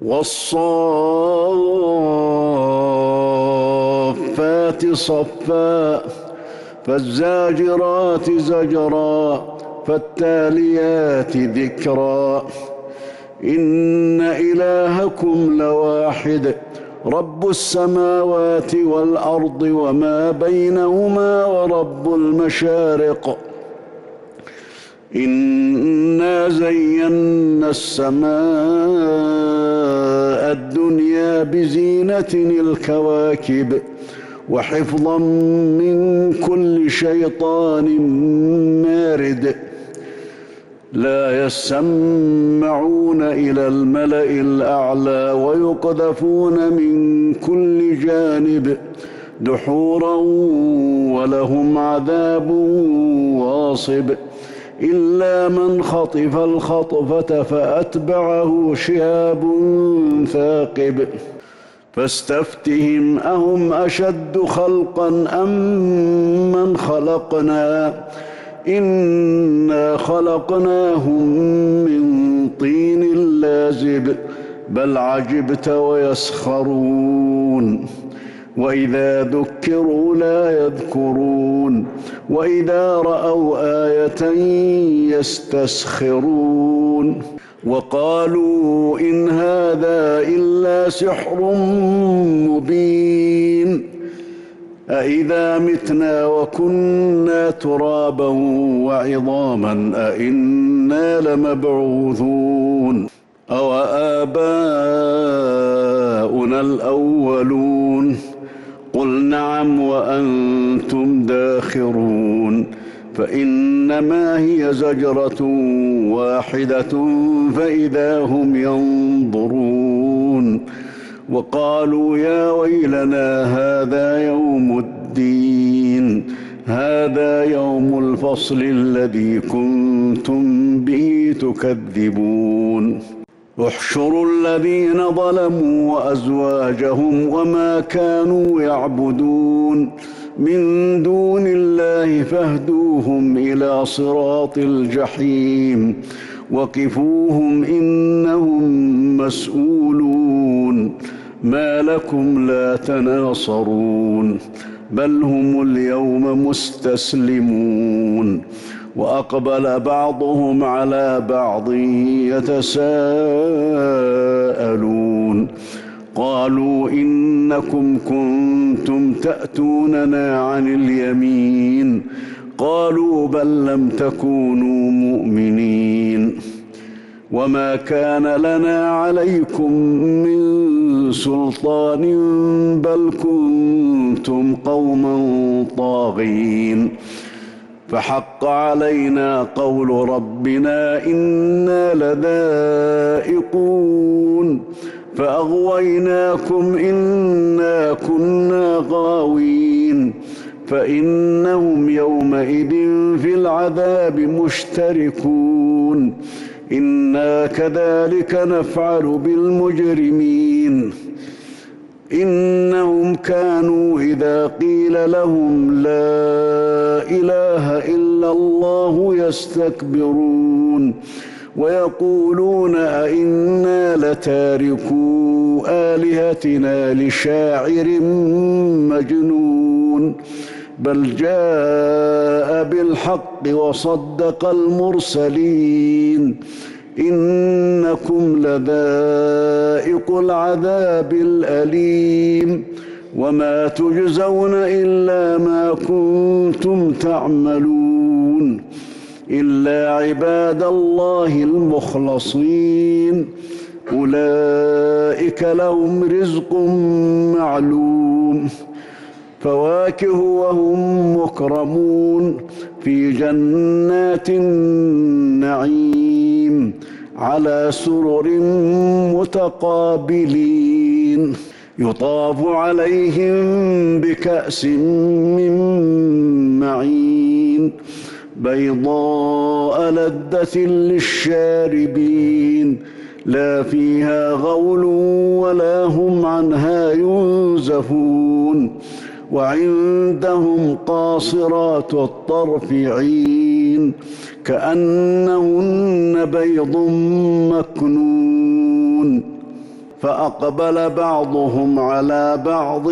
والصافات صفا فالزاجرات زجرا فالتاليات ذكرا إن إلهكم لواحد رب السماوات والأرض وما بينهما ورب المشارق إنا زينا السماء الدنيا بزينة الكواكب وحفظا من كل شيطان مارد لا يسمعون إلى الملأ الأعلى ويقذفون من كل جانب دحورا ولهم عذاب واصب إلا من خطف الخطفة فأتبعه شهاب ثاقب فاستفتهم أهم أشد خلقا أم من خلقنا إنا خلقناهم من طين لازب بل عجبت ويسخرون وإذا ذكروا لا يذكرون وإذا رأوا آية يستسخرون وقالوا إن هذا إلا سحر مبين أإذا متنا وكنا ترابا وعظاما أإنا لمبعوثون أوآباؤنا الأولون قل نعم وأنتم داخرون فإنما هي زجرة واحدة فإذا هم ينظرون وقالوا يا ويلنا هذا يوم الدين هذا يوم الفصل الذي كنتم به تكذبون احشروا الذين ظلموا وأزواجهم وما كانوا يعبدون من دون الله فاهدوهم إلى صراط الجحيم وقفوهم إنهم مسؤولون ما لكم لا تناصرون بل هم اليوم مستسلمون وأقبل بعضهم على بعض يتساءلون قالوا إنكم كنتم تأتوننا عن اليمين قالوا بل لم تكونوا مؤمنين وما كان لنا عليكم من سلطان بل كنتم قوما طاغين فحق علينا قول ربنا إنا لذائقون فأغويناكم إنا كنا غاوين فإنهم يومئذ في العذاب مشتركون إنا كذلك نفعل بالمجرمين إنهم كانوا إذا قيل لهم لا إله إلا الله يستكبرون ويقولون أئنا لتاركو آلهتنا لشاعر مجنون بل جاء بالحق وصدق المرسلين إنكم لذائق العذاب الأليم وما تجزون إلا ما كنتم تعملون إلا عباد الله المخلصين أولئك لهم رزق معلوم فواكه وهم مكرمون في جنات النعيم على سرر متقابلين يطاف عليهم بكأس من معين بيضاء لذة للشاربين لا فيها غول ولا هم عنها ينزفون وعندهم قاصرات الطرف عين كأنهن بيض مكنون فأقبل بعضهم على بعض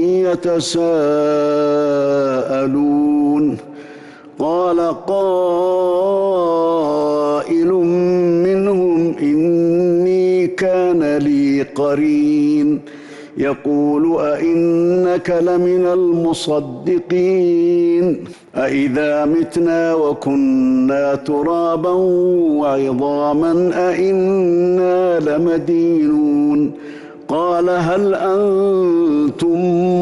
يتساءلون قال قائل منهم إني كان لي قرين يقول أئنك لمن المصدقين أئذا متنا وكنا ترابا وعظاما أئنا لمدينون قال هل أنتم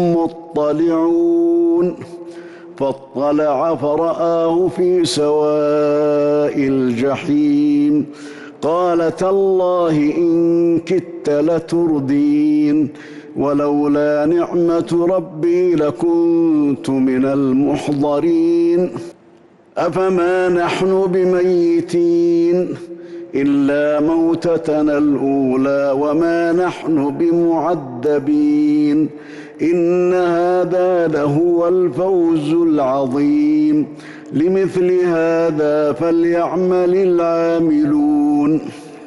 مطلعون فاطلع فرآه في سواء الجحيم قال تالله إن كدت لتردين ولولا نعمة ربي لكنت من المحضرين أفما نحن بميتين إلا موتتنا الأولى وما نحن بمعذبين إن هذا لهو الفوز العظيم لمثل هذا فليعمل العاملون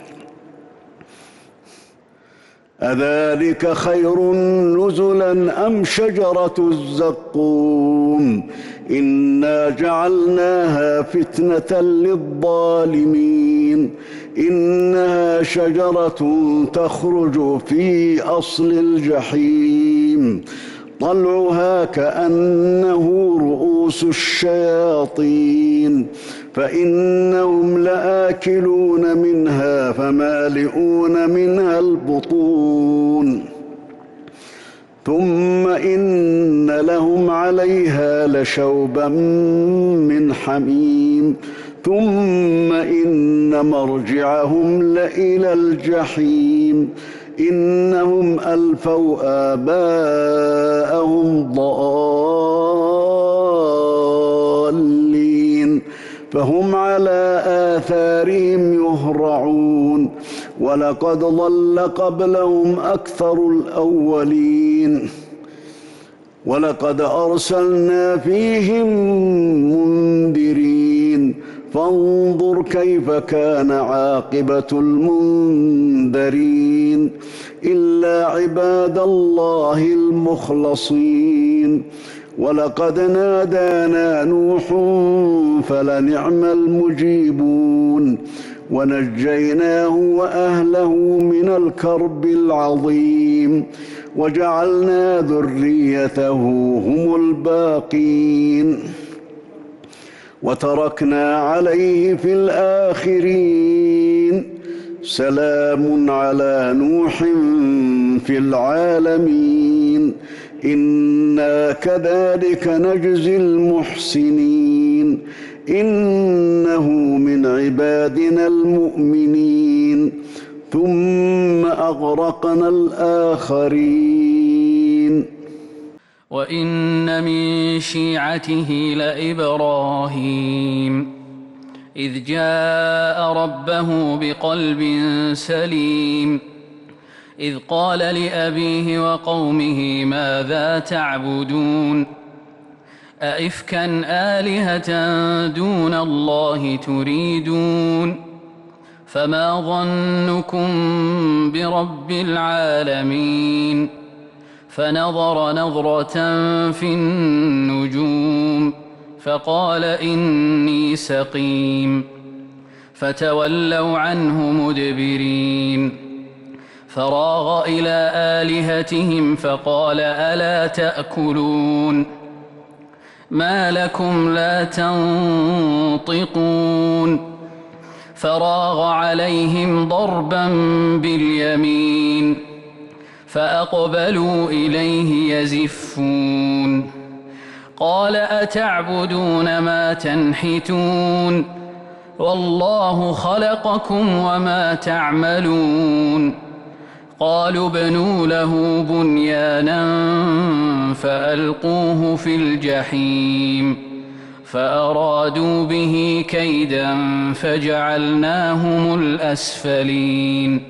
أذلك خير نزلا أم شجرة الزقوم إنا جعلناها فتنة للظالمين إنها شجرة تخرج في أصل الجحيم طلعها كأنه رؤوس الشياطين فإنهم لآكلون منها فمالئون منها البطون ثم إن لهم عليها لشوبا من حميم ثم إن مرجعهم لإلى الجحيم إنهم ألفوا آباءهم ضالين فهم على آثارهم يهرعون ولقد ضل قبلهم أكثر الأولين ولقد أرسلنا فيهم منذرين فانظر كيف كان عاقبة المنذرين إلا عباد الله المخلصين ولقد نادانا نوح فلنعم المجيبون ونجيناه وأهله من الكرب العظيم وجعلنا ذريته هم الباقين وتركنا عليه في الآخرين سلام على نوح في العالمين إنا كذلك نجزي المحسنين إنه من عبادنا المؤمنين ثم أغرقنا الآخرين وإن من شيعته لإبراهيم إذ جاء ربه بقلب سليم إذ قال لأبيه وقومه ماذا تعبدون أئفكا آلهة دون الله تريدون فما ظنكم برب العالمين فنظر نظرة في النجوم فقال إني سقيم فتولوا عنه مدبرين فراغ إلى آلهتهم فقال ألا تأكلون ما لكم لا تنطقون فراغ عليهم ضربا باليمين فأقبلوا إليه يزفون قال أتعبدون ما تنحتون والله خلقكم وما تعملون قالوا ابنوا له بنيانا فألقوه في الجحيم فأرادوا به كيدا فجعلناهم الأسفلين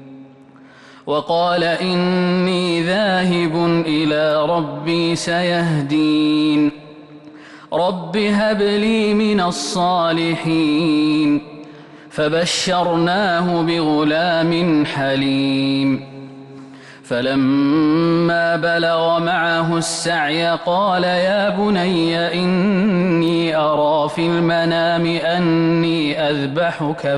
وقال إني ذاهب إلى ربي سيهدين رب هب لي من الصالحين فبشرناه بغلام حليم فلما بلغ معه السعي قال يا بني إني أرى في المنام أني أذبحك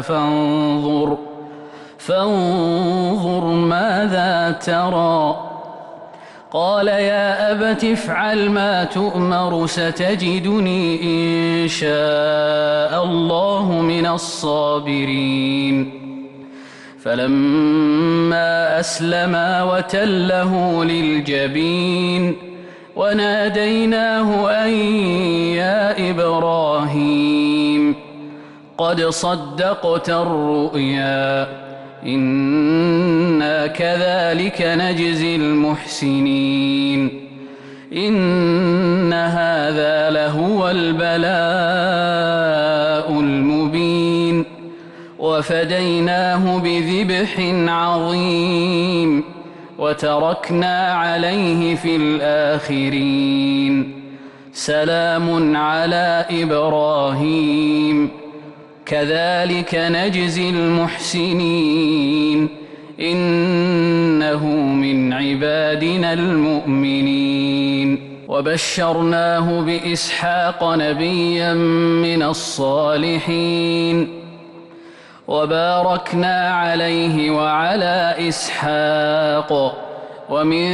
فانظر ماذا ترى. قال يا أبت افعل ما تؤمر ستجدني إن شاء الله من الصابرين. فلما أسلما وتله للجبين وناديناه أن يا إبراهيم قد صدقت الرؤيا إنا كذلك نجزي المحسنين إن هذا لهو البلاء المبين وفديناه بذبح عظيم وتركنا عليه في الآخرين سلام على إبراهيم كذلك نجزي المحسنين إنه من عبادنا المؤمنين. وبشرناه بإسحاق نبيا من الصالحين وباركنا عليه وعلى إسحاق ومن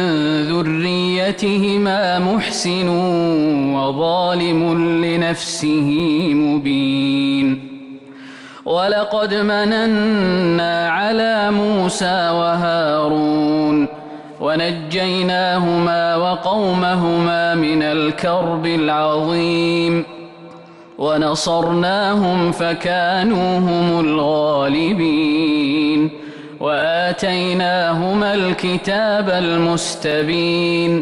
ذريتهما محسن وظالم لنفسه مبين. ولقد مننا على موسى وهارون ونجيناهما وقومهما من الكرب العظيم ونصرناهم فكانوا هم الغالبين وآتيناهما الكتاب المستبين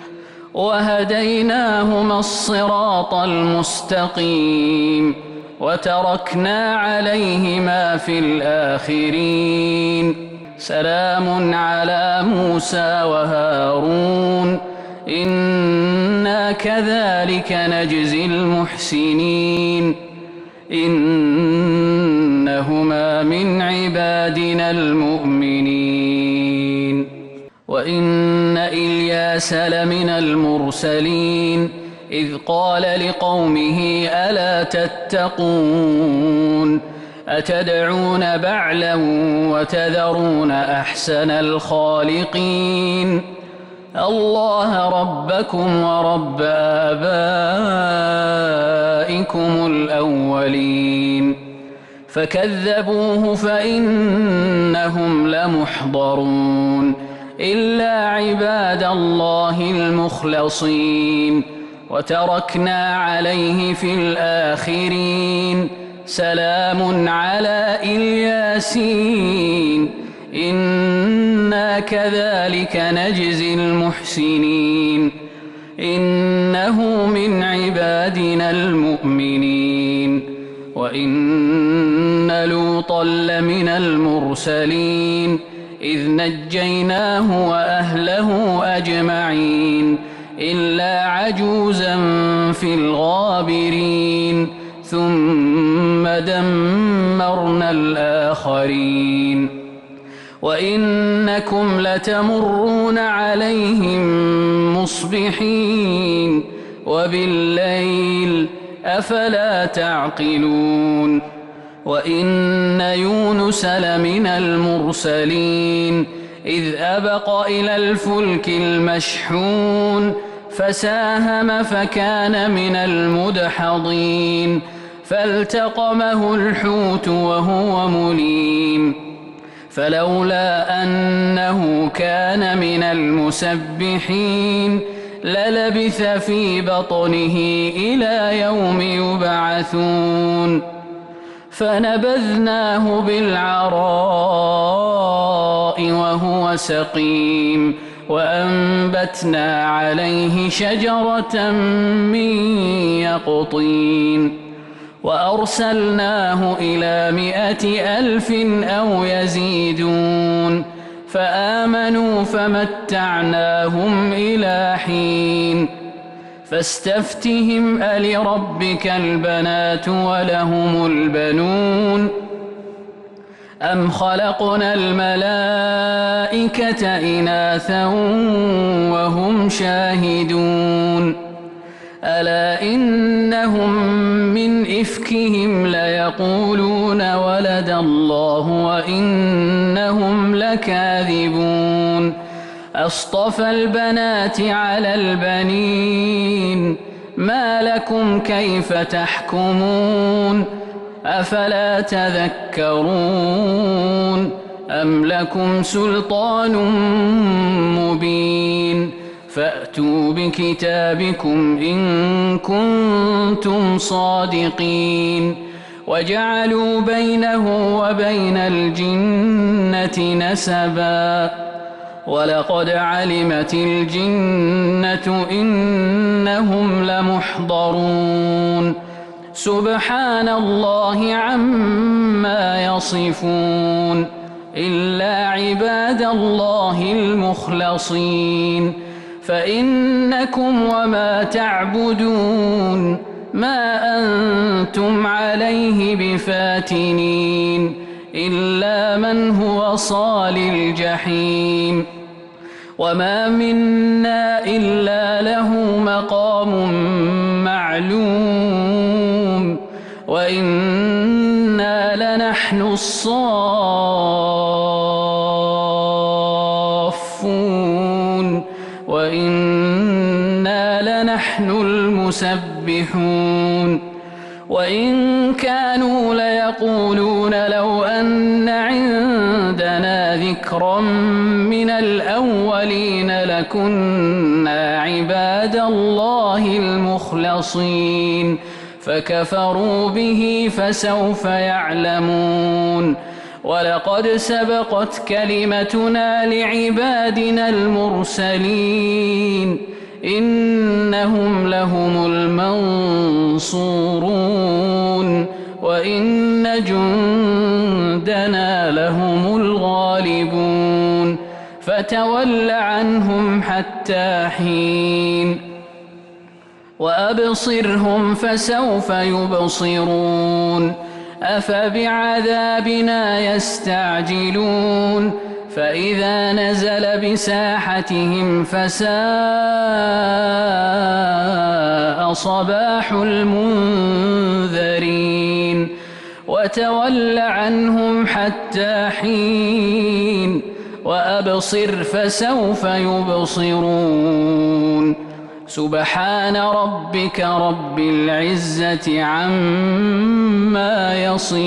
وهديناهما الصراط المستقيم وتركنا عليهما في الآخرين سلام على موسى وهارون إنا كذلك نجزي المحسنين إنهما من عبادنا المؤمنين. وإن إلياس لمن المرسلين إذ قال لقومه ألا تتقون أتدعون بعلا وتذرون أحسن الخالقين الله ربكم ورب آبائكم الأولين. فكذبوه فإنهم لمحضرون إلا عباد الله المخلصين وتركنا عليه في الآخرين سلام على الياسين إنا كذلك نجزي المحسنين إنه من عبادنا المؤمنين. وإن لوطا لمن المرسلين إذ نجيناه وأهله أجمعين إلا عجوزا في الغابرين ثم دمرنا الآخرين. وإنكم لتمرون عليهم مصبحين وبالليل أفلا تعقلون. وإن يونس لمن المرسلين إذ أبق إلى الفلك المشحون فساهم فكان من المدحضين فالتقمه الحوت وهو مليم فلولا أنه كان من المسبحين للبث في بطنه إلى يوم يبعثون فنبذناه بالعراء وهو سقيم وأنبتنا عليه شجرة من يقطين وأرسلناه إلى 100,000 أو يزيدون فآمنوا فمتعناهم إلى حين. فاستفتهم ألربك البنات ولهم البنون أم خلقنا الملائكة إناثا وهم شاهدون ألا إنهم من إفكهم ليقولون ولد الله وإنهم لكاذبون أصطفى البنات على البنين ما لكم كيف تحكمون أفلا تذكرون أم لكم سلطان مبين فأتوا بكتابكم إن كنتم صادقين وجعلوا بينه وبين الجنة نسبا ولقد علمت الجنة إنهم لمحضرون سبحان الله عما يصفون إلا عباد الله المخلصين فإنكم وما تعبدون ما أنتم عليه بفاتنين إلا من هو صال الجحيم وما منا إلا له مقام معلوم وإنا لنحن الصافون وإنا لنحن المسبحون وإن كانوا ليقولون لو أن عندنا ذكرا من الأولين لكنا عباد الله المخلصين فكفروا به فسوف يعلمون ولقد سبقت كلمتنا لعبادنا المرسلين إنهم لهم المنصورون وإن جندنا لهم الغالبون فتول عنهم حتى حين وأبصرهم فسوف يبصرون أفبعذابنا يستعجلون فإذا نزل بساحتهم فساء صباح المنذرين وتول عنهم حتى حين وأبصر فسوف يبصرون سبحان ربك رب العزة عما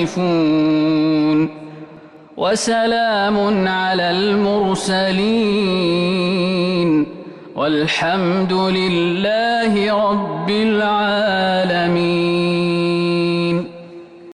يصفون وسلام على المرسلين والحمد لله رب العالمين.